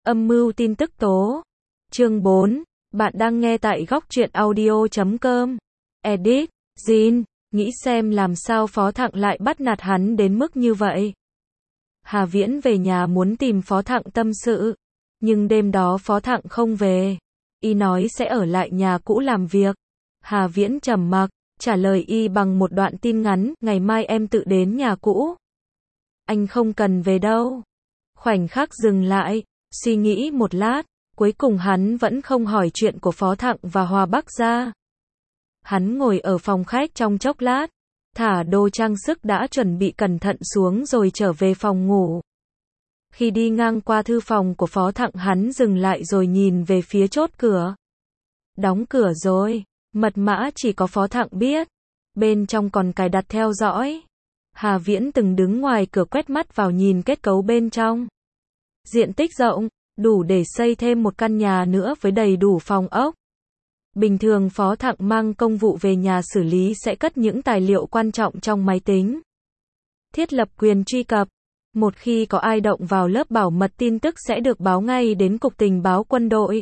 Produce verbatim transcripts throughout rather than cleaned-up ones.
Âm mưu tin tức tố. Chương bốn. Bạn đang nghe tại góc truyện audio chấm com. Edit. Jin. Nghĩ xem làm sao Phó Thặng lại bắt nạt hắn đến mức như vậy. Hà Viễn về nhà muốn tìm Phó Thặng tâm sự. Nhưng đêm đó Phó Thặng không về. Y nói sẽ ở lại nhà cũ làm việc. Hà Viễn trầm mặc, trả lời y bằng một đoạn tin ngắn, ngày mai em tự đến nhà cũ. Anh không cần về đâu. Khoảnh khắc dừng lại, suy nghĩ một lát, cuối cùng hắn vẫn không hỏi chuyện của Phó Thặng và Hòa Bắc gia. Hắn ngồi ở phòng khách trong chốc lát, thả đồ trang sức đã chuẩn bị cẩn thận xuống rồi trở về phòng ngủ. Khi đi ngang qua thư phòng của Phó Thặng hắn dừng lại rồi nhìn về phía chốt cửa. Đóng cửa rồi, mật mã chỉ có Phó Thặng biết. Bên trong còn cài đặt theo dõi. Hà Viễn từng đứng ngoài cửa quét mắt vào nhìn kết cấu bên trong. Diện tích rộng, đủ để xây thêm một căn nhà nữa với đầy đủ phòng ốc. Bình thường Phó Thặng mang công vụ về nhà xử lý sẽ cất những tài liệu quan trọng trong máy tính. Thiết lập quyền truy cập. Một khi có ai động vào lớp bảo mật tin tức sẽ được báo ngay đến Cục Tình báo Quân đội.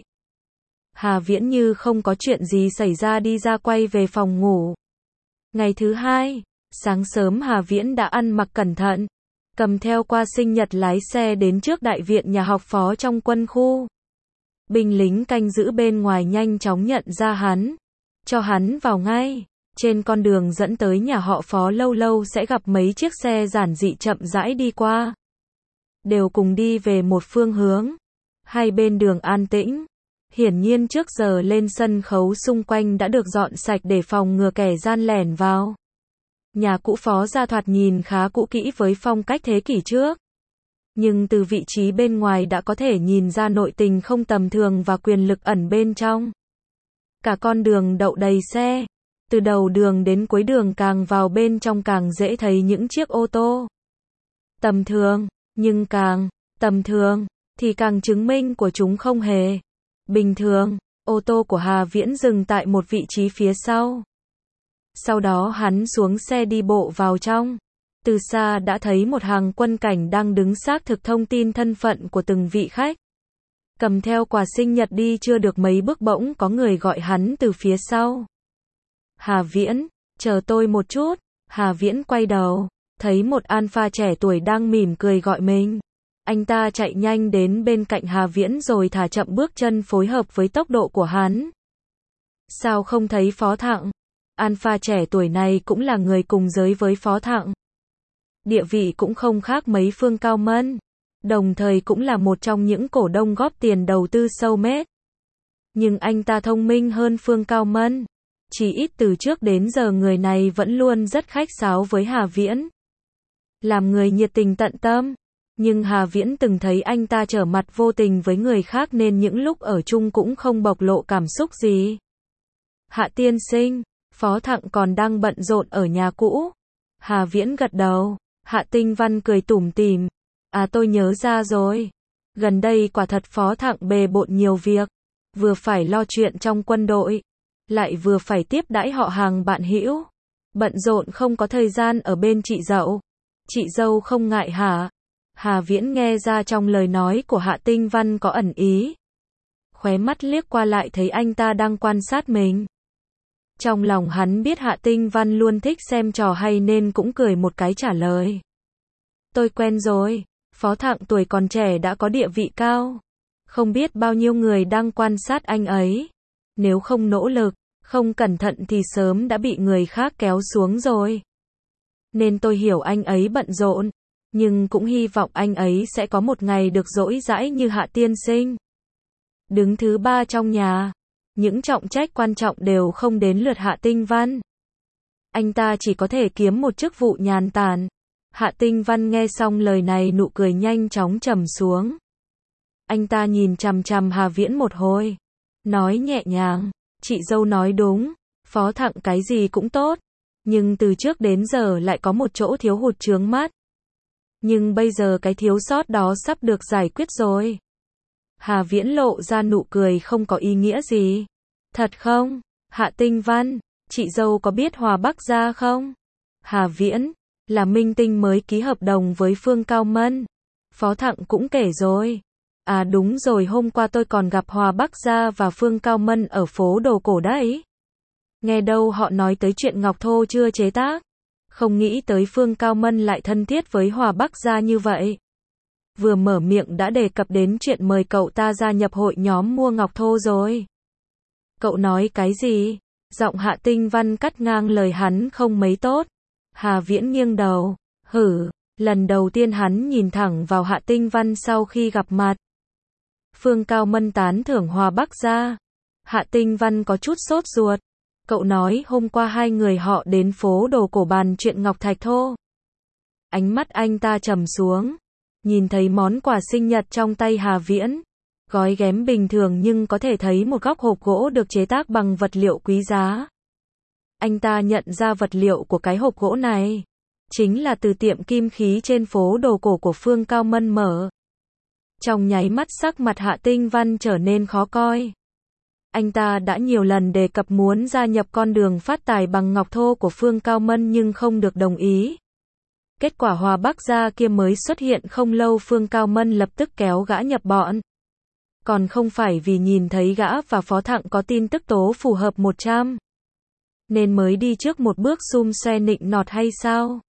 Hà Viễn như không có chuyện gì xảy ra đi ra quay về phòng ngủ. Ngày thứ hai, sáng sớm Hà Viễn đã ăn mặc cẩn thận, cầm theo qua sinh nhật lái xe đến trước đại viện nhà học Phó trong quân khu. Binh lính canh giữ bên ngoài nhanh chóng nhận ra hắn, cho hắn vào ngay. Trên con đường dẫn tới nhà họ Phó lâu lâu sẽ gặp mấy chiếc xe giản dị chậm rãi đi qua. Đều cùng đi về một phương hướng. Hai bên đường an tĩnh. Hiển nhiên trước giờ lên sân khấu xung quanh đã được dọn sạch để phòng ngừa kẻ gian lẻn vào. Nhà cũ Phó gia thoạt nhìn khá cũ kỹ với phong cách thế kỷ trước. Nhưng từ vị trí bên ngoài đã có thể nhìn ra nội tình không tầm thường và quyền lực ẩn bên trong. Cả con đường đậu đầy xe. Từ đầu đường đến cuối đường càng vào bên trong càng dễ thấy những chiếc ô tô. Tầm thường, nhưng càng tầm thường, thì càng chứng minh của chúng không hề bình thường. Ô tô của Hà Viễn dừng tại một vị trí phía sau. Sau đó hắn xuống xe đi bộ vào trong. Từ xa đã thấy một hàng quân cảnh đang đứng xác thực thông tin thân phận của từng vị khách. Cầm theo quà sinh nhật đi chưa được mấy bước bỗng có người gọi hắn từ phía sau. Hà Viễn, chờ tôi một chút. Hà Viễn quay đầu, thấy một alpha trẻ tuổi đang mỉm cười gọi mình. Anh ta chạy nhanh đến bên cạnh Hà Viễn rồi thả chậm bước chân phối hợp với tốc độ của hắn. Sao không thấy Phó Thặng? Alpha trẻ tuổi này cũng là người cùng giới với Phó Thặng. Địa vị cũng không khác mấy Phương Cao Mân. Đồng thời cũng là một trong những cổ đông góp tiền đầu tư Soulmate. Nhưng anh ta thông minh hơn Phương Cao Mân. Chỉ ít từ trước đến giờ người này vẫn luôn rất khách sáo với Hà Viễn. Làm người nhiệt tình tận tâm. Nhưng Hà Viễn từng thấy anh ta trở mặt vô tình với người khác nên những lúc ở chung cũng không bộc lộ cảm xúc gì. Hạ tiên sinh, Phó Thặng còn đang bận rộn ở nhà cũ. Hà Viễn gật đầu. Hạ Tinh Văn cười tủm tỉm. À tôi nhớ ra rồi. Gần đây quả thật Phó Thặng bề bộn nhiều việc. Vừa phải lo chuyện trong quân đội. Lại vừa phải tiếp đãi họ hàng bạn hữu. Bận rộn không có thời gian ở bên chị dậu. Chị dâu không ngại hả? Hà Viễn nghe ra trong lời nói của Hạ Tinh Văn có ẩn ý. Khóe mắt liếc qua lại thấy anh ta đang quan sát mình. Trong lòng hắn biết Hạ Tinh Văn luôn thích xem trò hay nên cũng cười một cái trả lời. Tôi quen rồi, Phó Thặng tuổi còn trẻ đã có địa vị cao. Không biết bao nhiêu người đang quan sát anh ấy. Nếu không nỗ lực, không cẩn thận thì sớm đã bị người khác kéo xuống rồi. Nên tôi hiểu anh ấy bận rộn. Nhưng cũng hy vọng anh ấy sẽ có một ngày được rỗi rãi như Hạ tiên sinh. Đứng thứ ba trong nhà. Những trọng trách quan trọng đều không đến lượt Hạ Tinh Văn. Anh ta chỉ có thể kiếm một chức vụ nhàn tản. Hạ Tinh Văn nghe xong lời này nụ cười nhanh chóng trầm xuống. Anh ta nhìn chằm chằm Hà Viễn một hồi. Nói nhẹ nhàng. Chị dâu nói đúng. Phó Thặng cái gì cũng tốt. Nhưng từ trước đến giờ lại có một chỗ thiếu hụt chướng mắt. Nhưng bây giờ cái thiếu sót đó sắp được giải quyết rồi. Hà Viễn lộ ra nụ cười không có ý nghĩa gì. Thật không? Hạ Tinh Văn, chị dâu có biết Hòa Bắc gia không? Hà Viễn, là minh tinh mới ký hợp đồng với Phương Cao Mân. Phó Thặng cũng kể rồi. À đúng rồi, hôm qua tôi còn gặp Hòa Bắc Gia và Phương Cao Mân ở phố đồ cổ đấy. Nghe đâu họ nói tới chuyện ngọc thô chưa chế tác. Không nghĩ tới Phương Cao Mân lại thân thiết với Hòa Bắc Gia như vậy. Vừa mở miệng đã đề cập đến chuyện mời cậu ta gia nhập hội nhóm mua ngọc thô rồi. Cậu nói cái gì? Giọng Hạ Tinh Văn cắt ngang lời hắn không mấy tốt. Hà Viễn nghiêng đầu. Hử, lần đầu tiên hắn nhìn thẳng vào Hạ Tinh Văn sau khi gặp mặt. Phương Cao Mân tán thưởng Hòa Bắc Gia. Hạ Tinh Văn có chút sốt ruột. Cậu nói hôm qua hai người họ đến phố đồ cổ bàn chuyện ngọc thạch thô. Ánh mắt anh ta trầm xuống. Nhìn thấy món quà sinh nhật trong tay Hà Viễn. Gói ghém bình thường nhưng có thể thấy một góc hộp gỗ được chế tác bằng vật liệu quý giá. Anh ta nhận ra vật liệu của cái hộp gỗ này. Chính là từ tiệm kim khí trên phố đồ cổ của Phương Cao Mân mở. Trong nháy mắt sắc mặt Hạ Tinh Văn trở nên khó coi. Anh ta đã nhiều lần đề cập muốn gia nhập con đường phát tài bằng ngọc thô của Phương Cao Mân nhưng không được đồng ý. Kết quả Hòa Bắc Gia kia mới xuất hiện không lâu Phương Cao Mân lập tức kéo gã nhập bọn. Còn không phải vì nhìn thấy gã và Phó Thặng có tin tức tố phù hợp một trăm. Nên mới đi trước một bước xum xoe nịnh nọt hay sao?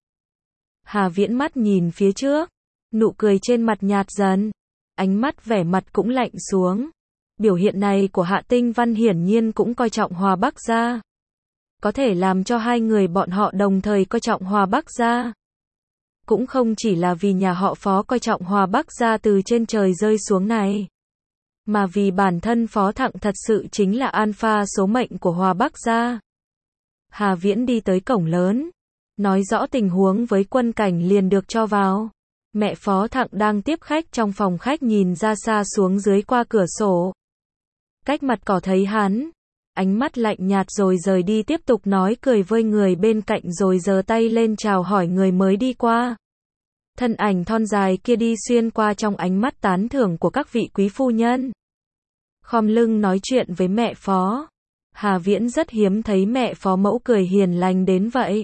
Hà Viễn mắt nhìn phía trước. Nụ cười trên mặt nhạt dần. Ánh mắt vẻ mặt cũng lạnh xuống. Biểu hiện này của Hạ Tinh Văn hiển nhiên cũng coi trọng Hòa Bắc Gia. Có thể làm cho hai người bọn họ đồng thời coi trọng Hòa Bắc Gia. Cũng không chỉ là vì nhà họ Phó coi trọng Hòa Bắc Gia từ trên trời rơi xuống này. Mà vì bản thân Phó Thặng thật sự chính là alpha số mệnh của Hòa Bắc Gia. Hà Viễn đi tới cổng lớn. Nói rõ tình huống với Quân Cảnh liền được cho vào. Mẹ Phó Thặng đang tiếp khách trong phòng khách nhìn ra xa xuống dưới qua cửa sổ. Cách mặt cỏ thấy hắn. Ánh mắt lạnh nhạt rồi rời đi tiếp tục nói cười với người bên cạnh rồi giơ tay lên chào hỏi người mới đi qua. Thân ảnh thon dài kia đi xuyên qua trong ánh mắt tán thưởng của các vị quý phu nhân. Khom lưng nói chuyện với mẹ Phó. Hà Viễn rất hiếm thấy mẹ Phó mẫu cười hiền lành đến vậy.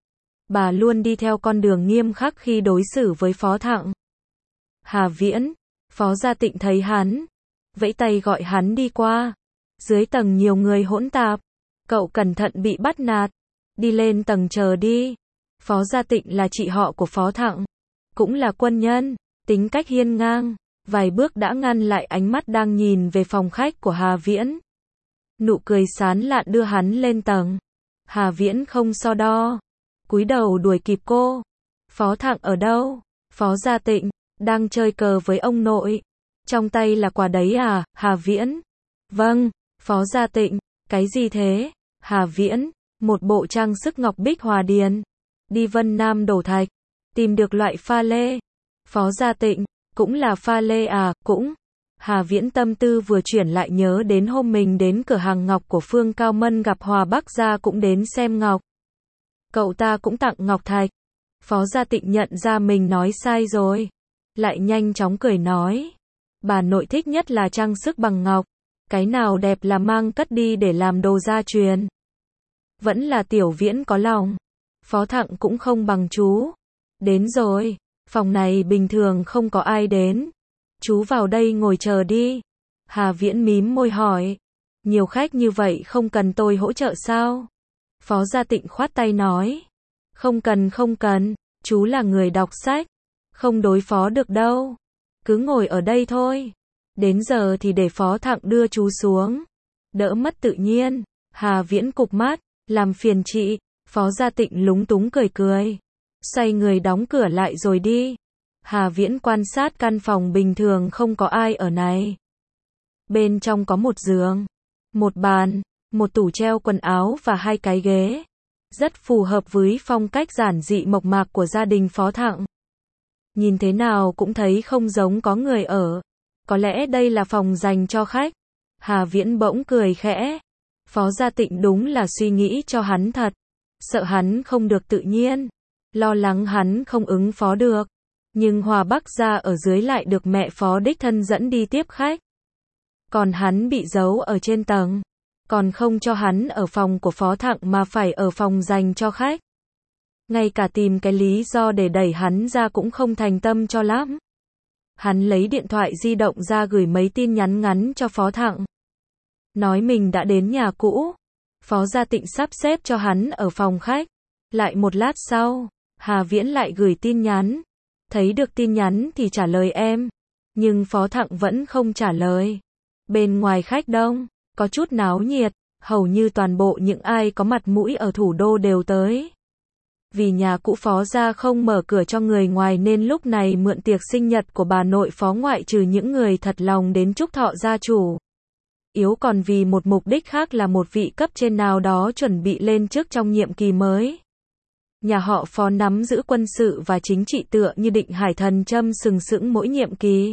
Bà luôn đi theo con đường nghiêm khắc khi đối xử với Phó Thặng. Hà Viễn, Phó Gia Tịnh thấy hắn, vẫy tay gọi hắn đi qua. Dưới tầng nhiều người hỗn tạp, cậu cẩn thận bị bắt nạt. Đi lên tầng chờ đi. Phó Gia Tịnh là chị họ của Phó Thặng, cũng là quân nhân, tính cách hiên ngang, vài bước đã ngăn lại ánh mắt đang nhìn về phòng khách của Hà Viễn. Nụ cười sán lạn đưa hắn lên tầng. Hà Viễn không so đo, cúi đầu đuổi kịp cô. Phó Thặng ở đâu? Phó Gia Tịnh đang chơi cờ với ông nội. Trong tay là quà đấy à? Hà Viễn. Vâng. Phó Gia Tịnh, cái gì thế? Hà Viễn, một bộ trang sức ngọc bích hòa điền. Đi Vân Nam đổ thạch, tìm được loại pha lê. Phó Gia Tịnh, cũng là pha lê à? Cũng. Hà Viễn tâm tư vừa chuyển lại nhớ đến hôm mình đến cửa hàng ngọc của Phương Cao Mân gặp Hòa Bắc Gia cũng đến xem ngọc. Cậu ta cũng tặng ngọc thạch. Phó Gia Tịnh nhận ra mình nói sai rồi. Lại nhanh chóng cười nói. Bà nội thích nhất là trang sức bằng ngọc. Cái nào đẹp là mang cất đi để làm đồ gia truyền. Vẫn là Tiểu Viễn có lòng. Phó Thặng cũng không bằng chú. Đến rồi. Phòng này bình thường không có ai đến. Chú vào đây ngồi chờ đi. Hà Viễn mím môi hỏi. Nhiều khách như vậy không cần tôi hỗ trợ sao? Phó Gia Tịnh khoát tay nói. Không cần không cần. Chú là người đọc sách. Không đối phó được đâu. Cứ ngồi ở đây thôi. Đến giờ thì để Phó Thặng đưa chú xuống. Đỡ mất tự nhiên. Hà Viễn cụp mắt. Làm phiền chị. Phó Gia Tịnh lúng túng cười cười. Xoay người đóng cửa lại rồi đi. Hà Viễn quan sát căn phòng bình thường không có ai ở này. Bên trong có một giường, một bàn, một tủ treo quần áo và hai cái ghế. Rất phù hợp với phong cách giản dị mộc mạc của gia đình Phó Thặng. Nhìn thế nào cũng thấy không giống có người ở. Có lẽ đây là phòng dành cho khách. Hà Viễn bỗng cười khẽ. Phó Gia Tịnh đúng là suy nghĩ cho hắn thật. Sợ hắn không được tự nhiên. Lo lắng hắn không ứng phó được. Nhưng Hòa Bắc Gia ở dưới lại được mẹ Phó đích thân dẫn đi tiếp khách. Còn hắn bị giấu ở trên tầng. Còn không cho hắn ở phòng của Phó Thặng mà phải ở phòng dành cho khách. Ngay cả tìm cái lý do để đẩy hắn ra cũng không thành tâm cho lắm. Hắn lấy điện thoại di động ra gửi mấy tin nhắn ngắn cho Phó Thặng. Nói mình đã đến nhà cũ. Phó Gia Tịnh sắp xếp cho hắn ở phòng khách. Lại một lát sau, Hà Viễn lại gửi tin nhắn. Thấy được tin nhắn thì trả lời em. Nhưng Phó Thặng vẫn không trả lời. Bên ngoài khách đông, có chút náo nhiệt, hầu như toàn bộ những ai có mặt mũi ở thủ đô đều tới. Vì nhà cũ Phó Gia không mở cửa cho người ngoài nên lúc này mượn tiệc sinh nhật của bà nội Phó ngoại trừ những người thật lòng đến chúc thọ gia chủ. Yếu còn vì một mục đích khác là một vị cấp trên nào đó chuẩn bị lên chức trong nhiệm kỳ mới. Nhà họ Phó nắm giữ quân sự và chính trị tựa như định hải thần châm sừng sững mỗi nhiệm kỳ.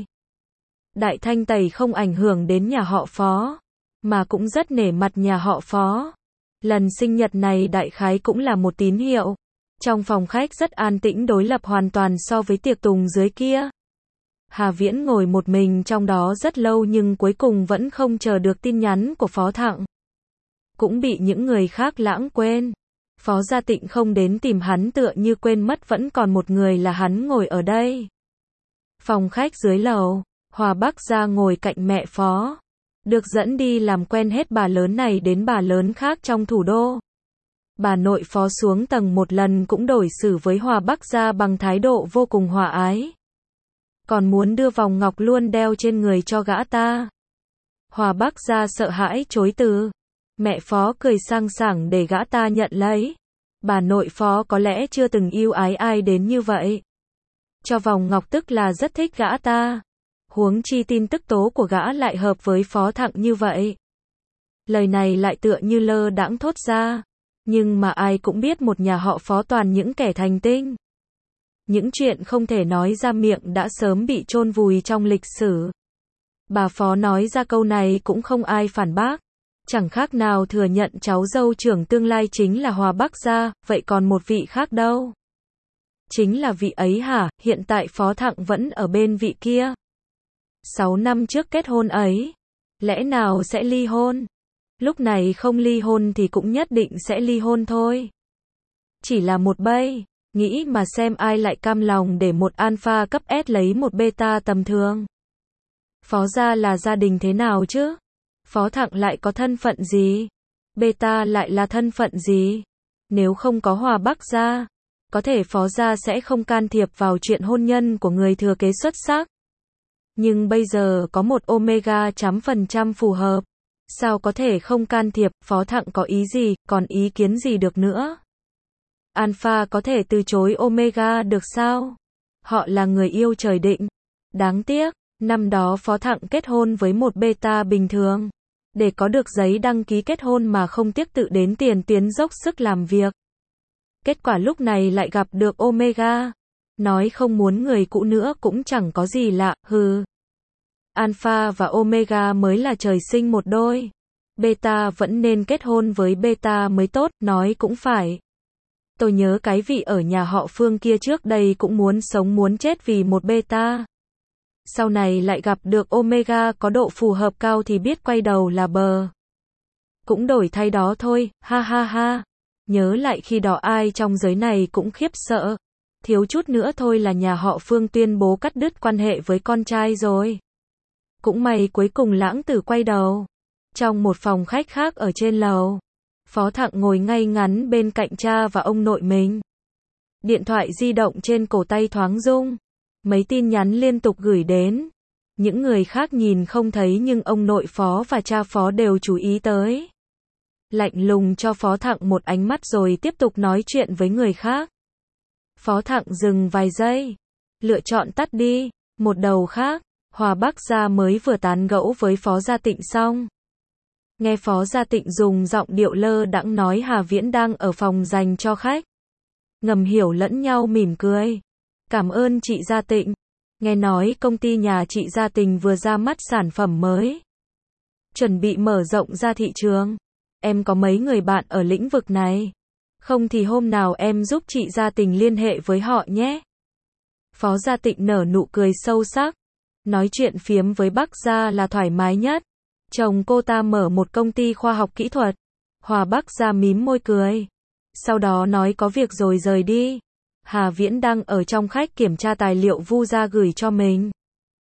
Đại thanh tẩy không ảnh hưởng đến nhà họ Phó, mà cũng rất nể mặt nhà họ Phó. Lần sinh nhật này đại khái cũng là một tín hiệu. Trong phòng khách rất an tĩnh đối lập hoàn toàn so với tiệc tùng dưới kia. Hà Viễn ngồi một mình trong đó rất lâu nhưng cuối cùng vẫn không chờ được tin nhắn của Phó Thặng. Cũng bị những người khác lãng quên. Phó Gia Tịnh không đến tìm hắn tựa như quên mất vẫn còn một người là hắn ngồi ở đây. Phòng khách dưới lầu, Hòa Bắc Gia ngồi cạnh mẹ Phó. Được dẫn đi làm quen hết bà lớn này đến bà lớn khác trong thủ đô. Bà nội Phó xuống tầng một lần cũng đổi xử với Hòa Bắc Gia bằng thái độ vô cùng hòa ái. Còn muốn đưa vòng ngọc luôn đeo trên người cho gã ta. Hòa Bắc Gia sợ hãi chối từ. Mẹ Phó cười sang sảng để gã ta nhận lấy. Bà nội Phó có lẽ chưa từng yêu ái ai đến như vậy. Cho vòng ngọc tức là rất thích gã ta. Huống chi tin tức tố của gã lại hợp với Phó Thặng như vậy. Lời này lại tựa như lơ đãng thốt ra. Nhưng mà ai cũng biết một nhà họ Phó toàn những kẻ thành tinh. Những chuyện không thể nói ra miệng đã sớm bị chôn vùi trong lịch sử. Bà Phó nói ra câu này cũng không ai phản bác. Chẳng khác nào thừa nhận cháu dâu trưởng tương lai chính là Hòa Bắc Gia, vậy còn một vị khác đâu? Chính là vị ấy hả? Hiện tại Phó Thặng vẫn ở bên vị kia. Sáu năm trước kết hôn ấy. Lẽ nào sẽ ly hôn? Lúc này không ly hôn thì cũng nhất định sẽ ly hôn thôi. Chỉ là một bây, nghĩ mà xem ai lại cam lòng để một alpha cấp S lấy một beta tầm thường. Phó Gia là gia đình thế nào chứ? Phó Thặng lại có thân phận gì? Beta lại là thân phận gì? Nếu không có Hòa Bắc Gia, có thể Phó Gia sẽ không can thiệp vào chuyện hôn nhân của người thừa kế xuất sắc. Nhưng bây giờ có một Omega chấm phần trăm phù hợp. Sao có thể không can thiệp? Phó Thặng có ý gì, còn ý kiến gì được nữa? Alpha có thể từ chối Omega được sao? Họ là người yêu trời định. Đáng tiếc, năm đó Phó Thặng kết hôn với một beta bình thường. Để có được giấy đăng ký kết hôn mà không tiếc tự đến tiền tuyến dốc sức làm việc. Kết quả lúc này lại gặp được Omega. Nói không muốn người cũ nữa cũng chẳng có gì lạ, hừ. Alpha và Omega mới là trời sinh một đôi. Beta vẫn nên kết hôn với beta mới tốt, nói cũng phải. Tôi nhớ cái vị ở nhà họ Phương kia trước đây cũng muốn sống muốn chết vì một beta. Sau này lại gặp được Omega có độ phù hợp cao thì biết quay đầu là bờ. Cũng đổi thay đó thôi, ha ha ha. Nhớ lại khi đó ai trong giới này cũng khiếp sợ. Thiếu chút nữa thôi là nhà họ Phương tuyên bố cắt đứt quan hệ với con trai rồi. Cũng may cuối cùng lãng tử quay đầu. Trong một phòng khách khác ở trên lầu, Phó Thặng ngồi ngay ngắn bên cạnh cha và ông nội mình. Điện thoại di động trên cổ tay thoáng rung. Mấy tin nhắn liên tục gửi đến. Những người khác nhìn không thấy nhưng ông nội Phó và cha Phó đều chú ý tới. Lạnh lùng cho Phó Thặng một ánh mắt rồi tiếp tục nói chuyện với người khác. Phó Thặng dừng vài giây. Lựa chọn tắt đi. Một đầu khác, Hòa Bắc Gia mới vừa tán gẫu với Phó Gia Tịnh xong. Nghe Phó Gia Tịnh dùng giọng điệu lơ đãng nói Hà Viễn đang ở phòng dành cho khách. Ngầm hiểu lẫn nhau mỉm cười. Cảm ơn chị Gia Tịnh. Nghe nói công ty nhà chị Gia Tình vừa ra mắt sản phẩm mới. Chuẩn bị mở rộng ra thị trường. Em có mấy người bạn ở lĩnh vực này. Không thì hôm nào em giúp chị Gia Tình liên hệ với họ nhé. Phó Gia Tịnh nở nụ cười sâu sắc. Nói chuyện phiếm với Bắc Gia là thoải mái nhất. Chồng cô ta mở một công ty khoa học kỹ thuật. Hòa Bắc Gia mím môi cười. Sau đó nói có việc rồi rời đi. Hà Viễn đang ở trong khách kiểm tra tài liệu Vu Gia gửi cho mình.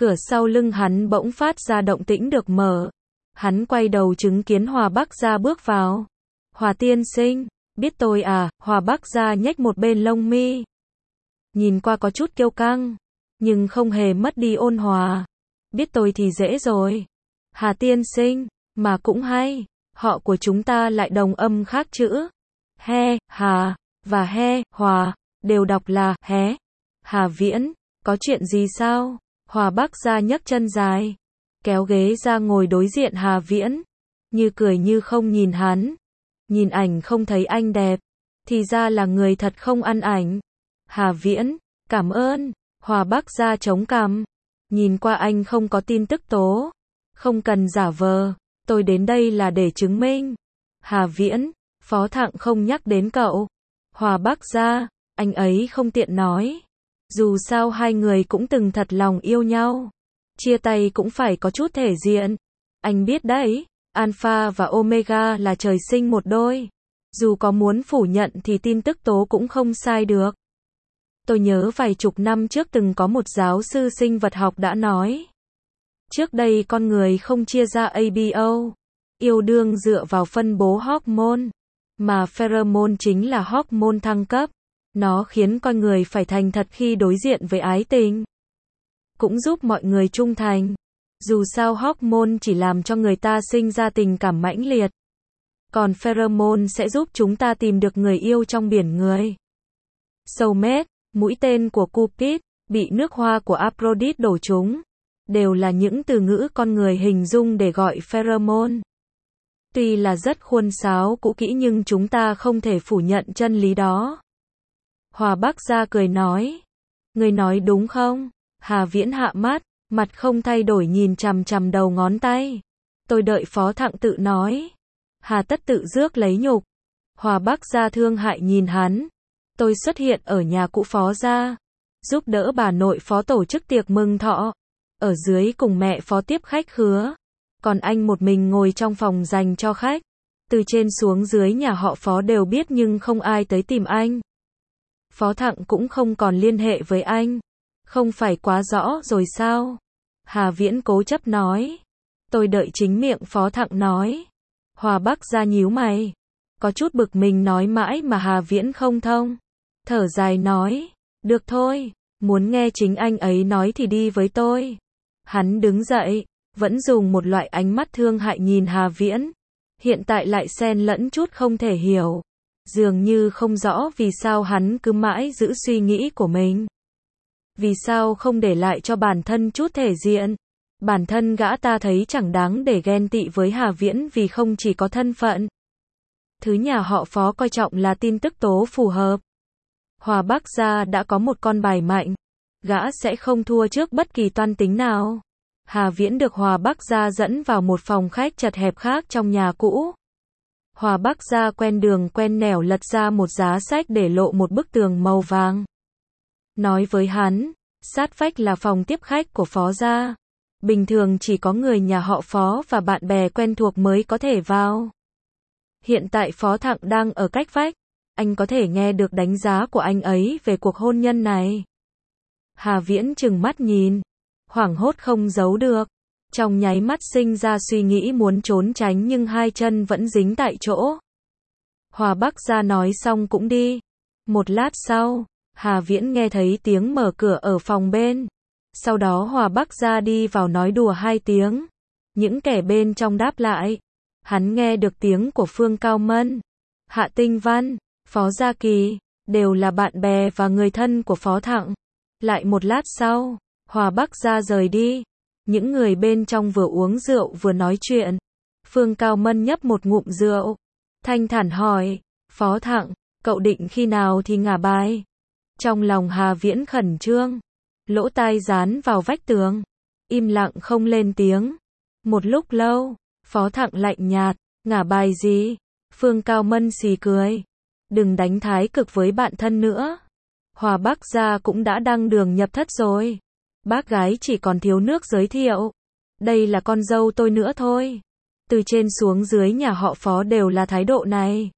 Cửa sau lưng hắn bỗng phát ra động tĩnh được mở. Hắn quay đầu chứng kiến Hòa Bắc Gia bước vào. Hòa tiên sinh, biết tôi à? Hòa Bắc Gia nhếch một bên lông mi. Nhìn qua có chút kiêu căng, nhưng không hề mất đi ôn hòa. Biết tôi thì dễ rồi. Hà tiên sinh, mà cũng hay, họ của chúng ta lại đồng âm khác chữ. He, Hà, và He, Hòa, đều đọc là Hé. Hà Viễn, có chuyện gì sao? Hòa Bắc Gia nhấc chân dài, kéo ghế ra ngồi đối diện Hà Viễn, như cười như không nhìn hắn. Nhìn ảnh không thấy anh đẹp, thì ra là người thật không ăn ảnh. Hà Viễn, cảm ơn. Hòa Bắc Gia chống cằm, nhìn qua anh không có tin tức tố. Không cần giả vờ, tôi đến đây là để chứng minh. Hà Viễn, Phó Thặng không nhắc đến cậu. Hòa Bắc Gia, anh ấy không tiện nói. Dù sao hai người cũng từng thật lòng yêu nhau. Chia tay cũng phải có chút thể diện. Anh biết đấy, Alpha và Omega là trời sinh một đôi. Dù có muốn phủ nhận thì tin tức tố cũng không sai được. Tôi nhớ vài chục năm trước từng có một giáo sư sinh vật học đã nói. Trước đây con người không chia ra a bê o. Yêu đương dựa vào phân bố hormone. Mà pheromone chính là hormone thăng cấp. Nó khiến con người phải thành thật khi đối diện với ái tình. Cũng giúp mọi người trung thành. Dù sao hormone chỉ làm cho người ta sinh ra tình cảm mãnh liệt. Còn pheromone sẽ giúp chúng ta tìm được người yêu trong biển người. Soulmate, mũi tên của Cupid, bị nước hoa của Aphrodite đổ trúng. Đều là những từ ngữ con người hình dung để gọi pheromone. Tuy là rất khuôn sáo cũ kỹ nhưng chúng ta không thể phủ nhận chân lý đó. Hòa Bắc Gia cười nói. Người nói đúng không? Hà Viễn hạ mắt, mặt không thay đổi nhìn chằm chằm đầu ngón tay. Tôi đợi Phó Thặng tự nói. Hà tất tự rước lấy nhục. Hòa Bắc Gia thương hại nhìn hắn. Tôi xuất hiện ở nhà cũ Phó Gia, giúp đỡ bà nội Phó tổ chức tiệc mừng thọ. Ở dưới cùng mẹ Phó tiếp khách khứa. Còn anh một mình ngồi trong phòng dành cho khách. Từ trên xuống dưới nhà họ Phó đều biết nhưng không ai tới tìm anh. Phó Thặng cũng không còn liên hệ với anh. Không phải quá rõ rồi sao? Hà Viễn cố chấp nói. Tôi đợi chính miệng Phó Thặng nói. Hòa Bắc Gia nhíu mày. Có chút bực mình nói mãi mà Hà Viễn không thông. Thở dài nói. Được thôi, muốn nghe chính anh ấy nói thì đi với tôi. Hắn đứng dậy, vẫn dùng một loại ánh mắt thương hại nhìn Hà Viễn. Hiện tại lại xen lẫn chút không thể hiểu. Dường như không rõ vì sao hắn cứ mãi giữ suy nghĩ của mình. Vì sao không để lại cho bản thân chút thể diện? Bản thân gã ta thấy chẳng đáng để ghen tị với Hà Viễn vì không chỉ có thân phận. Thứ nhà họ Phó coi trọng là tin tức tố phù hợp. Hòa Bắc Gia đã có một con bài mạnh. Gã sẽ không thua trước bất kỳ toan tính nào. Hà Viễn được Hòa Bắc Gia dẫn vào một phòng khách chật hẹp khác trong nhà cũ. Hòa Bắc Gia quen đường quen nẻo lật ra một giá sách để lộ một bức tường màu vàng. Nói với hắn, sát vách là phòng tiếp khách của Phó Gia. Bình thường chỉ có người nhà họ Phó và bạn bè quen thuộc mới có thể vào. Hiện tại Phó Thặng đang ở cách vách. Anh có thể nghe được đánh giá của anh ấy về cuộc hôn nhân này. Hà Viễn trừng mắt nhìn. Hoảng hốt không giấu được. Trong nháy mắt sinh ra suy nghĩ muốn trốn tránh nhưng hai chân vẫn dính tại chỗ. Hòa Bắc Gia nói xong cũng đi. Một lát sau, Hà Viễn nghe thấy tiếng mở cửa ở phòng bên. Sau đó Hòa Bắc Gia đi vào nói đùa hai tiếng. Những kẻ bên trong đáp lại. Hắn nghe được tiếng của Phương Cao Mân, Hạ Tinh Văn, Phó Gia Kỳ, đều là bạn bè và người thân của Phó Thặng. Lại một lát sau, Hòa Bắc Gia rời đi. Những người bên trong vừa uống rượu vừa nói chuyện. Phương Cao Mân nhấp một ngụm rượu. Thanh thản hỏi, Phó Thặng, cậu định khi nào thì ngả bài? Trong lòng Hà Viễn khẩn trương. Lỗ tai dán vào vách tường. Im lặng không lên tiếng. Một lúc lâu, Phó Thặng lạnh nhạt, ngả bài gì? Phương Cao Mân xì cười. Đừng đánh thái cực với bạn thân nữa. Hòa Bắc Gia cũng đã đăng đường nhập thất rồi. Bác gái chỉ còn thiếu nước giới thiệu. Đây là con dâu tôi nữa thôi. Từ trên xuống dưới nhà họ Phó đều là thái độ này.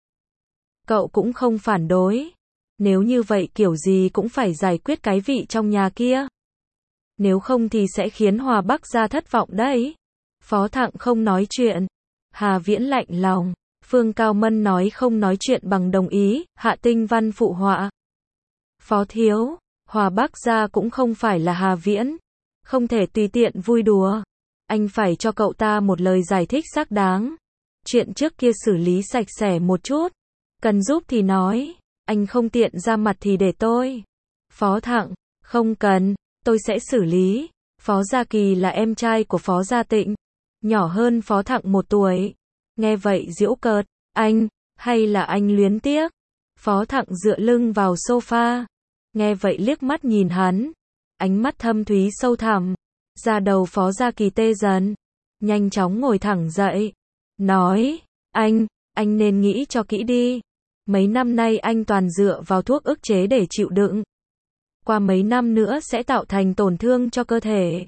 Cậu cũng không phản đối. Nếu như vậy kiểu gì cũng phải giải quyết cái vị trong nhà kia. nếu không thì sẽ khiến Hòa Bắc gia thất vọng đấy. Phó Thặng không nói chuyện. Hà Viễn lạnh lòng. Phương Cao Mân nói không nói chuyện bằng đồng ý, Hạ Tinh Văn phụ họa. Phó thiếu, Hòa Bắc gia cũng không phải là Hà Viễn. Không thể tùy tiện vui đùa. Anh phải cho cậu ta một lời giải thích xác đáng. Chuyện trước kia xử lý sạch sẽ một chút. Cần giúp thì nói. Anh không tiện ra mặt thì để tôi. Phó Thặng, không cần, tôi sẽ xử lý. Phó Gia Kỳ là em trai của Phó Gia Tịnh. Nhỏ hơn Phó Thặng một tuổi. Nghe vậy giễu cợt. Anh, hay là anh luyến tiếc? Phó Thặng dựa lưng vào sofa. Nghe vậy liếc mắt nhìn hắn. Ánh mắt thâm thúy sâu thẳm. Da đầu Phó Gia Kỳ tê dần. Nhanh chóng ngồi thẳng dậy. Nói, anh, anh nên nghĩ cho kỹ đi. Mấy năm nay anh toàn dựa vào thuốc ức chế để chịu đựng. Qua mấy năm nữa sẽ tạo thành tổn thương cho cơ thể.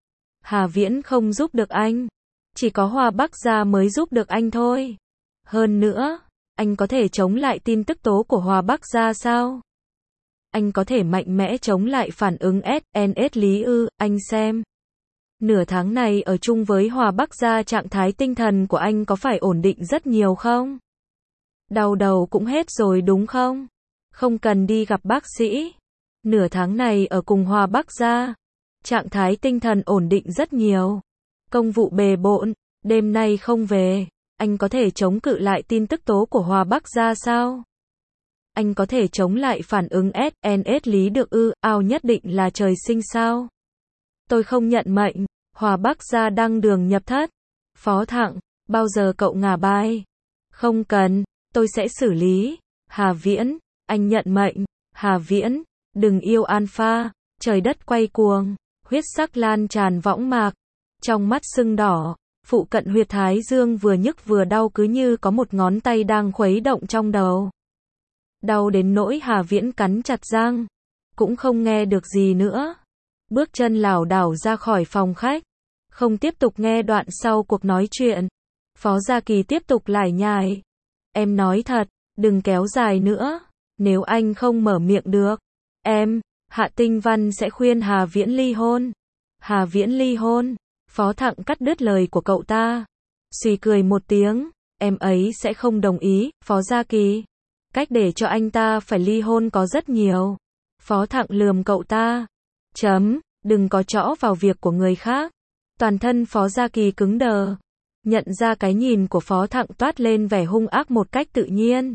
Hà Viễn không giúp được anh. Chỉ có Hòa Bắc gia mới giúp được anh thôi. Hơn nữa, anh có thể chống lại tin tức tố của Hòa Bắc gia sao? Anh có thể mạnh mẽ chống lại phản ứng ét en ét lý ư, anh xem. Nửa tháng này ở chung với Hòa Bắc gia trạng thái tinh thần của anh có phải ổn định rất nhiều không? Đau đầu cũng hết rồi đúng không? Không cần đi gặp bác sĩ. Nửa tháng này ở cùng Hòa Bắc gia, trạng thái tinh thần ổn định rất nhiều. Công vụ bề bộn, đêm nay không về, anh có thể chống cự lại tin tức tố của Hòa Bắc gia sao? Anh có thể chống lại phản ứng ét en ét lý được ư, ao nhất định là trời sinh sao? Tôi không nhận mệnh, Hòa Bắc gia đăng đường nhập thất. Phó Thặng, bao giờ cậu ngả bài? Không cần, tôi sẽ xử lý. Hà Viễn, anh nhận mệnh. Hà Viễn, đừng yêu Alpha. Trời đất quay cuồng, huyết sắc lan tràn võng mạc. Trong mắt sưng đỏ, phụ cận huyệt thái dương vừa nhức vừa đau cứ như có một ngón tay đang khuấy động trong đầu. Đau đến nỗi Hà Viễn cắn chặt răng, cũng không nghe được gì nữa. Bước chân lảo đảo ra khỏi phòng khách, không tiếp tục nghe đoạn sau cuộc nói chuyện. Phó Gia Kỳ tiếp tục lải nhải. Em nói thật, đừng kéo dài nữa. Nếu anh không mở miệng được, em, Hạ Tinh Văn sẽ khuyên Hà Viễn ly hôn. Hà Viễn ly hôn? Phó Thặng cắt đứt lời của cậu ta. Suy cười một tiếng, em ấy sẽ không đồng ý, Phó Gia Kỳ. Cách để cho anh ta phải ly hôn có rất nhiều. Phó Thặng lườm cậu ta. Chấm, đừng có chõ vào việc của người khác. Toàn thân Phó Gia Kỳ cứng đờ. Nhận ra cái nhìn của Phó Thặng toát lên vẻ hung ác một cách tự nhiên.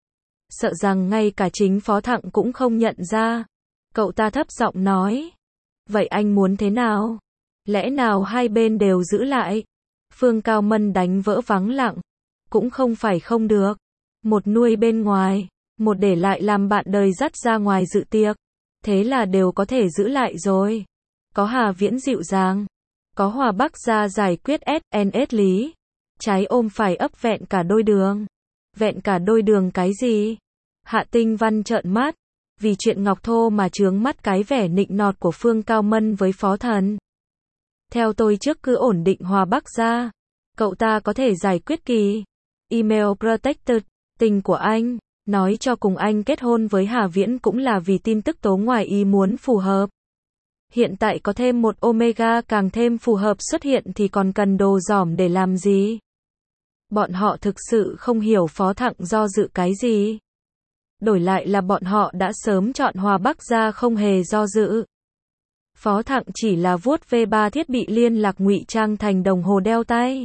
Sợ rằng ngay cả chính Phó Thặng cũng không nhận ra. Cậu ta thấp giọng nói. Vậy anh muốn thế nào? Lẽ nào hai bên đều giữ lại? Phương Cao Mân đánh vỡ vắng lặng. Cũng không phải không được. Một nuôi bên ngoài, một để lại làm bạn đời dắt ra ngoài dự tiệc. Thế là đều có thể giữ lại rồi. Có Hà Viễn dịu dàng. Có Hòa Bắc gia giải quyết ét en ét lý. Trái ôm phải ấp vẹn cả đôi đường. Vẹn cả đôi đường cái gì? Hạ Tinh Văn trợn mắt. Vì chuyện Ngọc Thô mà chướng mắt cái vẻ nịnh nọt của Phương Cao Mân với Phó Thần. Theo tôi trước cứ ổn định Hòa Bắc gia. Cậu ta có thể giải quyết kỳ. Email protected. Tình của anh. Nói cho cùng anh kết hôn với Hà Viễn cũng là vì tin tức tố ngoài ý muốn phù hợp. Hiện tại có thêm một Omega càng thêm phù hợp xuất hiện thì còn cần đồ dỏm để làm gì? Bọn họ thực sự không hiểu Phó Thặng do dự cái gì. Đổi lại là bọn họ đã sớm chọn Hòa Bắc gia không hề do dự. Phó Thặng chỉ là vuốt ve ba thiết bị liên lạc ngụy trang thành đồng hồ đeo tay.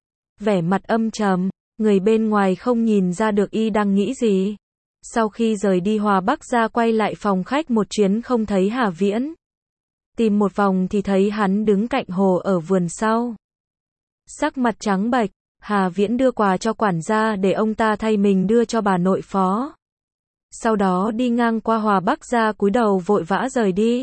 Vẻ mặt âm trầm, người bên ngoài không nhìn ra được y đang nghĩ gì. Sau khi rời đi Hòa Bắc gia quay lại phòng khách một chuyến không thấy Hà Viễn. Tìm một vòng thì thấy hắn đứng cạnh hồ ở vườn sau. Sắc mặt trắng bệch, Hà Viễn đưa quà cho quản gia để ông ta thay mình đưa cho bà nội Phó. Sau đó đi ngang qua Hòa Bắc gia cúi đầu vội vã rời đi.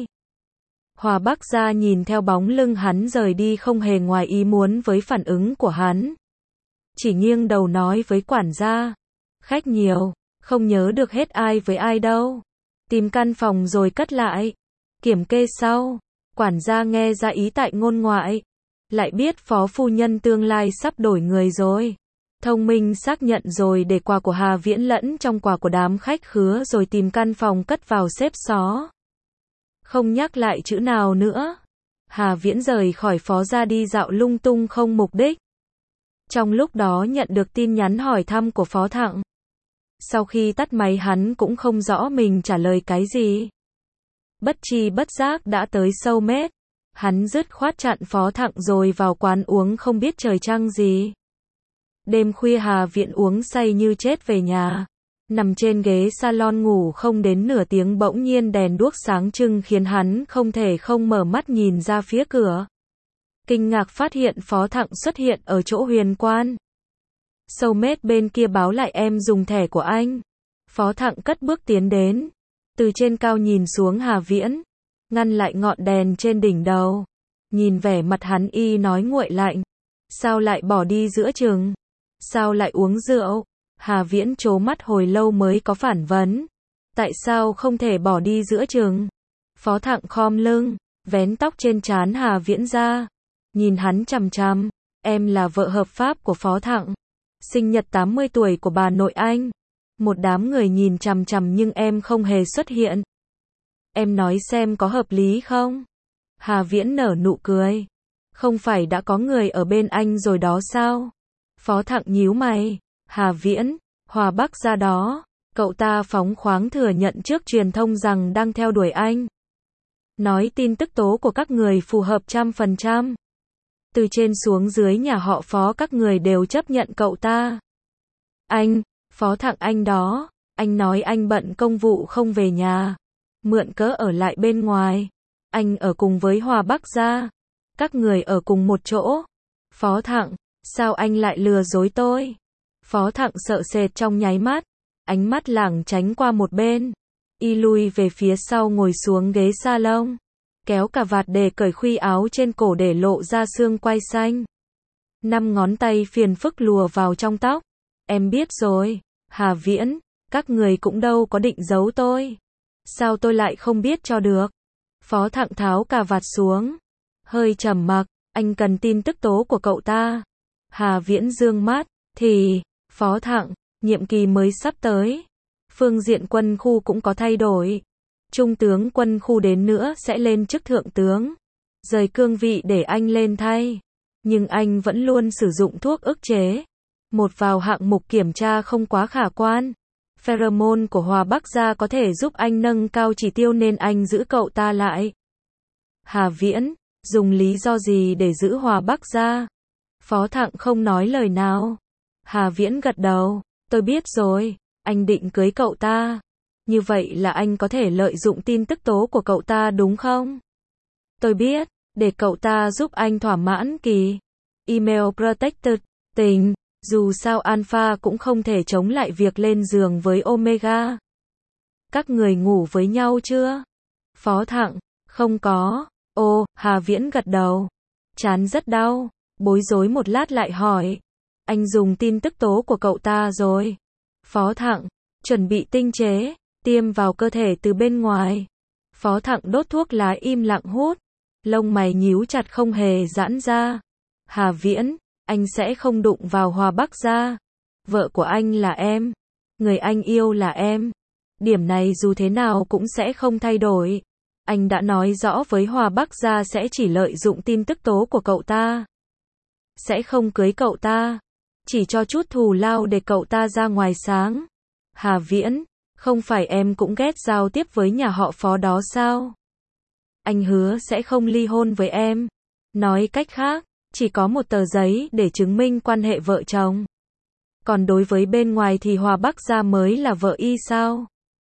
Hòa Bắc gia nhìn theo bóng lưng hắn rời đi không hề ngoài ý muốn với phản ứng của hắn. Chỉ nghiêng đầu nói với quản gia. Khách nhiều, không nhớ được hết ai với ai đâu. Tìm căn phòng rồi cất lại. Kiểm kê sau. Quản gia nghe ra ý tại ngôn ngoại. Lại biết Phó phu nhân tương lai sắp đổi người rồi. Thông minh xác nhận rồi để quà của Hà Viễn lẫn trong quà của đám khách khứa rồi tìm căn phòng cất vào xếp xó. Không nhắc lại chữ nào nữa. Hà Viễn rời khỏi Phó gia đi dạo lung tung không mục đích. Trong lúc đó nhận được tin nhắn hỏi thăm của Phó Thặng. Sau khi tắt máy hắn cũng không rõ mình trả lời cái gì. Bất tri bất giác đã tới sâu mết. Hắn dứt khoát chặn Phó Thặng rồi vào quán uống không biết trời trăng gì. Đêm khuya Hà Viễn uống say như chết về nhà. Nằm trên ghế salon ngủ không đến nửa tiếng bỗng nhiên đèn đuốc sáng trưng khiến hắn không thể không mở mắt nhìn ra phía cửa. Kinh ngạc phát hiện Phó Thặng xuất hiện ở chỗ huyền quan. Soulmate bên kia báo lại em dùng thẻ của anh. Phó Thặng cất bước tiến đến. Từ trên cao nhìn xuống Hà Viễn. Ngăn lại ngọn đèn trên đỉnh đầu. Nhìn vẻ mặt hắn y nói nguội lạnh. Sao lại bỏ đi giữa chừng? Sao lại uống rượu? Hà Viễn trố mắt hồi lâu mới có phản vấn. Tại sao không thể bỏ đi giữa chừng? Phó Thặng khom lưng, vén tóc trên trán Hà Viễn ra. Nhìn hắn chằm chằm. Em là vợ hợp pháp của Phó Thặng. Sinh nhật tám mươi tuổi của bà nội anh. Một đám người nhìn chằm chằm nhưng em không hề xuất hiện. Em nói xem có hợp lý không? Hà Viễn nở nụ cười. Không phải đã có người ở bên anh rồi đó sao? Phó Thặng nhíu mày. Hà Viễn, Hòa Bắc ra đó. Cậu ta phóng khoáng thừa nhận trước truyền thông rằng đang theo đuổi anh. Nói tin tức tố của các người phù hợp trăm phần trăm. Từ trên xuống dưới nhà họ Phó các người đều chấp nhận cậu ta. Anh, Phó Thặng anh đó, anh nói anh bận công vụ không về nhà. Mượn cớ ở lại bên ngoài. Anh ở cùng với Hòa Bắc gia. Các người ở cùng một chỗ. Phó Thặng, sao anh lại lừa dối tôi? Phó Thặng sợ sệt trong nháy mắt. Ánh mắt lảng tránh qua một bên. Y lui về phía sau ngồi xuống ghế salon. Kéo cà vạt để cởi khuy áo trên cổ để lộ ra xương quai xanh. Năm ngón tay phiền phức lùa vào trong tóc. Em biết rồi, Hà Viễn, các người cũng đâu có định giấu tôi. Sao tôi lại không biết cho được? Phó Thặng tháo cà vạt xuống. Hơi trầm mặc, anh cần tin tức tố của cậu ta. Hà Viễn dương mắt, thì, Phó Thặng, nhiệm kỳ mới sắp tới. Phương diện quân khu cũng có thay đổi. Trung tướng quân khu đến nữa sẽ lên chức thượng tướng. Rời cương vị để anh lên thay. Nhưng anh vẫn luôn sử dụng thuốc ức chế. Một vào hạng mục kiểm tra không quá khả quan. Pheromone của Hòa Bắc gia có thể giúp anh nâng cao chỉ tiêu nên anh giữ cậu ta lại. Hà Viễn, dùng lý do gì để giữ Hòa Bắc gia? Phó Thặng không nói lời nào. Hà Viễn gật đầu, tôi biết rồi, anh định cưới cậu ta. Như vậy là anh có thể lợi dụng tin tức tố của cậu ta đúng không? Tôi biết, để cậu ta giúp anh thỏa mãn kỳ. Email protected, tình, dù sao Alpha cũng không thể chống lại việc lên giường với Omega. Các người ngủ với nhau chưa? Phó Thặng, không có. Ô, Hà Viễn gật đầu. Chán rất đau, bối rối một lát lại hỏi. Anh dùng tin tức tố của cậu ta rồi. Phó Thặng, chuẩn bị tinh chế, tiêm vào cơ thể từ bên ngoài. Phó Thặng đốt thuốc lá im lặng hút. Lông mày nhíu chặt không hề giãn ra. Hà Viễn, anh sẽ không đụng vào Hòa Bắc gia. Vợ của anh là em. Người anh yêu là em. Điểm này dù thế nào cũng sẽ không thay đổi. Anh đã nói rõ với Hòa Bắc gia sẽ chỉ lợi dụng tin tức tố của cậu ta. Sẽ không cưới cậu ta. Chỉ cho chút thù lao để cậu ta ra ngoài sáng. Hà Viễn, không phải em cũng ghét giao tiếp với nhà họ Phó đó sao? Anh hứa sẽ không ly hôn với em. Nói cách khác, chỉ có một tờ giấy để chứng minh quan hệ vợ chồng. Còn đối với bên ngoài thì Hòa Bắc gia mới là vợ y sao?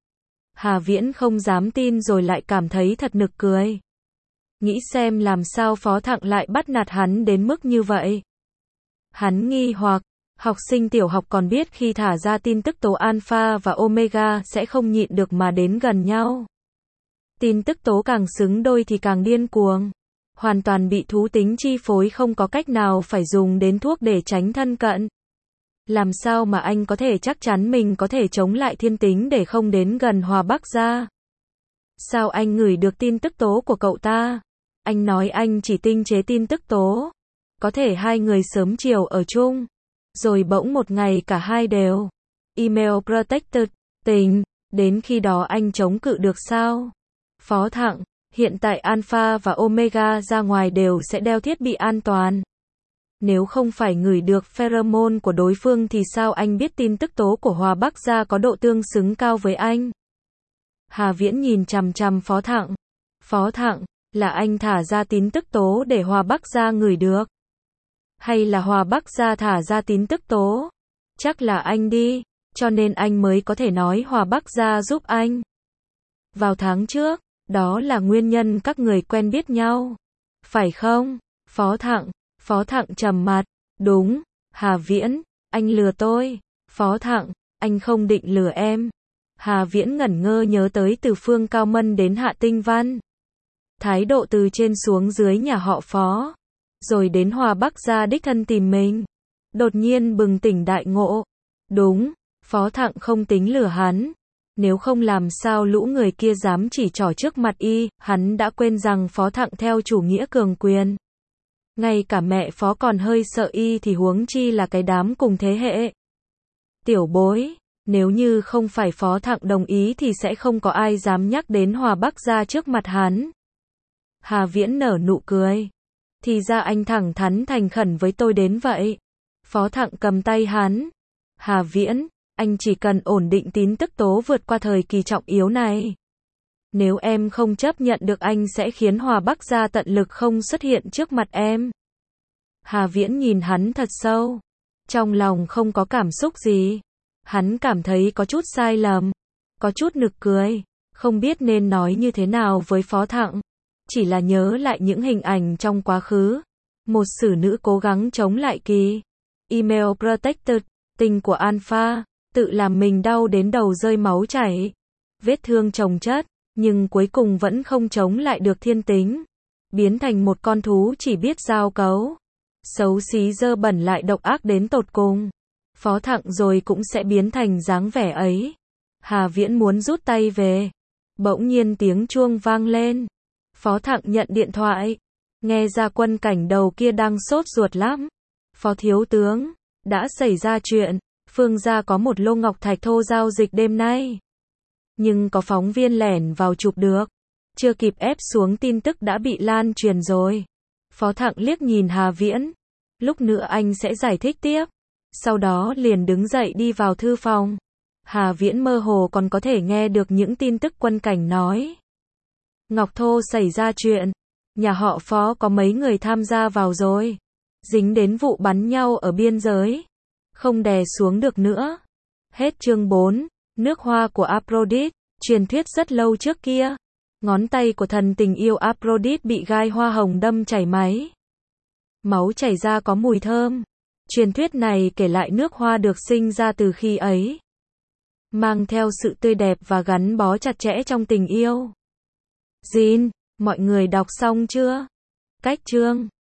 Hà Viễn không dám tin rồi lại cảm thấy thật nực cười. Nghĩ xem làm sao Phó Thặng lại bắt nạt hắn đến mức như vậy. Hắn nghi hoặc, học sinh tiểu học còn biết khi thả ra tin tức tố Alpha và Omega sẽ không nhịn được mà đến gần nhau. Tin tức tố càng xứng đôi thì càng điên cuồng. Hoàn toàn bị thú tính chi phối không có cách nào phải dùng đến thuốc để tránh thân cận. Làm sao mà anh có thể chắc chắn mình có thể chống lại thiên tính để không đến gần Hòa Bắc gia? Sao anh ngửi được tin tức tố của cậu ta? Anh nói anh chỉ tinh chế tin tức tố. Có thể hai người sớm chiều ở chung. Rồi bỗng một ngày cả hai đều. Email protected, tình. Đến khi đó anh chống cự được sao? Phó Thặng, Hiện tại Alpha và Omega ra ngoài đều sẽ đeo thiết bị an toàn. Nếu không phải ngửi được pheromone của đối phương thì sao anh biết tin tức tố của Hòa Bắc Gia có độ tương xứng cao với anh? Hà Viễn nhìn chằm chằm Phó Thặng. Phó Thặng, là anh thả ra tin tức tố để Hòa Bắc Gia ngửi được? Hay là Hòa Bắc Gia thả ra tin tức tố? Chắc là anh đi, cho nên anh mới có thể nói Hòa Bắc Gia giúp anh. Vào tháng trước, đó là nguyên nhân các người quen biết nhau. Phải không? Phó Thặng, Phó Thặng trầm mặt. Đúng, Hà Viễn, anh lừa tôi. Phó Thặng, anh không định lừa em. Hà Viễn ngẩn ngơ nhớ tới từ Phương Cao Mân đến Hạ Tinh Văn. Thái độ từ trên xuống dưới nhà họ Phó. Rồi đến Hòa Bắc Gia đích thân tìm mình. Đột nhiên bừng tỉnh đại ngộ. Đúng, Phó Thặng không tính lừa hắn. Nếu không làm sao lũ người kia dám chỉ trỏ trước mặt y, hắn đã quên rằng Phó Thặng theo chủ nghĩa cường quyền. Ngay cả mẹ Phó còn hơi sợ y thì huống chi là cái đám cùng thế hệ. Tiểu bối, nếu như không phải Phó Thặng đồng ý thì sẽ không có ai dám nhắc đến Hòa Bắc Gia trước mặt hắn. Hà Viễn nở nụ cười. Thì ra anh thẳng thắn thành khẩn với tôi đến vậy. Phó Thặng cầm tay hắn. Hà Viễn, anh chỉ cần ổn định tín tức tố vượt qua thời kỳ trọng yếu này. Nếu em không chấp nhận được anh sẽ khiến Hòa Bắc Gia tận lực không xuất hiện trước mặt em. Hà Viễn nhìn hắn thật sâu. Trong lòng không có cảm xúc gì. Hắn cảm thấy có chút sai lầm. Có chút nực cười. Không biết nên nói như thế nào với Phó Thặng. Chỉ là nhớ lại những hình ảnh trong quá khứ. Một xử nữ cố gắng chống lại kỳ. Email Protected, tình của Alpha. Tự làm mình đau đến đầu rơi máu chảy. Vết thương chồng chất. Nhưng cuối cùng vẫn không chống lại được thiên tính. Biến thành một con thú chỉ biết giao cấu. Xấu xí dơ bẩn lại độc ác đến tột cùng. Phó Thặng rồi cũng sẽ biến thành dáng vẻ ấy. Hà Viễn muốn rút tay về. Bỗng nhiên tiếng chuông vang lên. Phó Thặng nhận điện thoại. Nghe ra Quân Cảnh đầu kia đang sốt ruột lắm. Phó thiếu tướng, đã xảy ra chuyện. Phương gia có một lô ngọc thạch thô giao dịch đêm nay. Nhưng có phóng viên lẻn vào chụp được. Chưa kịp ép xuống tin tức đã bị lan truyền rồi. Phó Thặng liếc nhìn Hà Viễn. Lúc nữa anh sẽ giải thích tiếp. Sau đó liền đứng dậy đi vào thư phòng. Hà Viễn mơ hồ còn có thể nghe được những tin tức Quân Cảnh nói. Ngọc Thô xảy ra chuyện. Nhà họ Phó có mấy người tham gia vào rồi. Dính đến vụ bắn nhau ở biên giới. Không đè xuống được nữa. Hết chương bốn. Nước hoa của Aphrodite. Truyền thuyết rất lâu trước kia. Ngón tay của thần tình yêu Aphrodite bị gai hoa hồng đâm chảy máy. Máu chảy ra có mùi thơm. Truyền thuyết này kể lại nước hoa được sinh ra từ khi ấy. Mang theo sự tươi đẹp và gắn bó chặt chẽ trong tình yêu. Jin, mọi người đọc xong chưa? Cách chương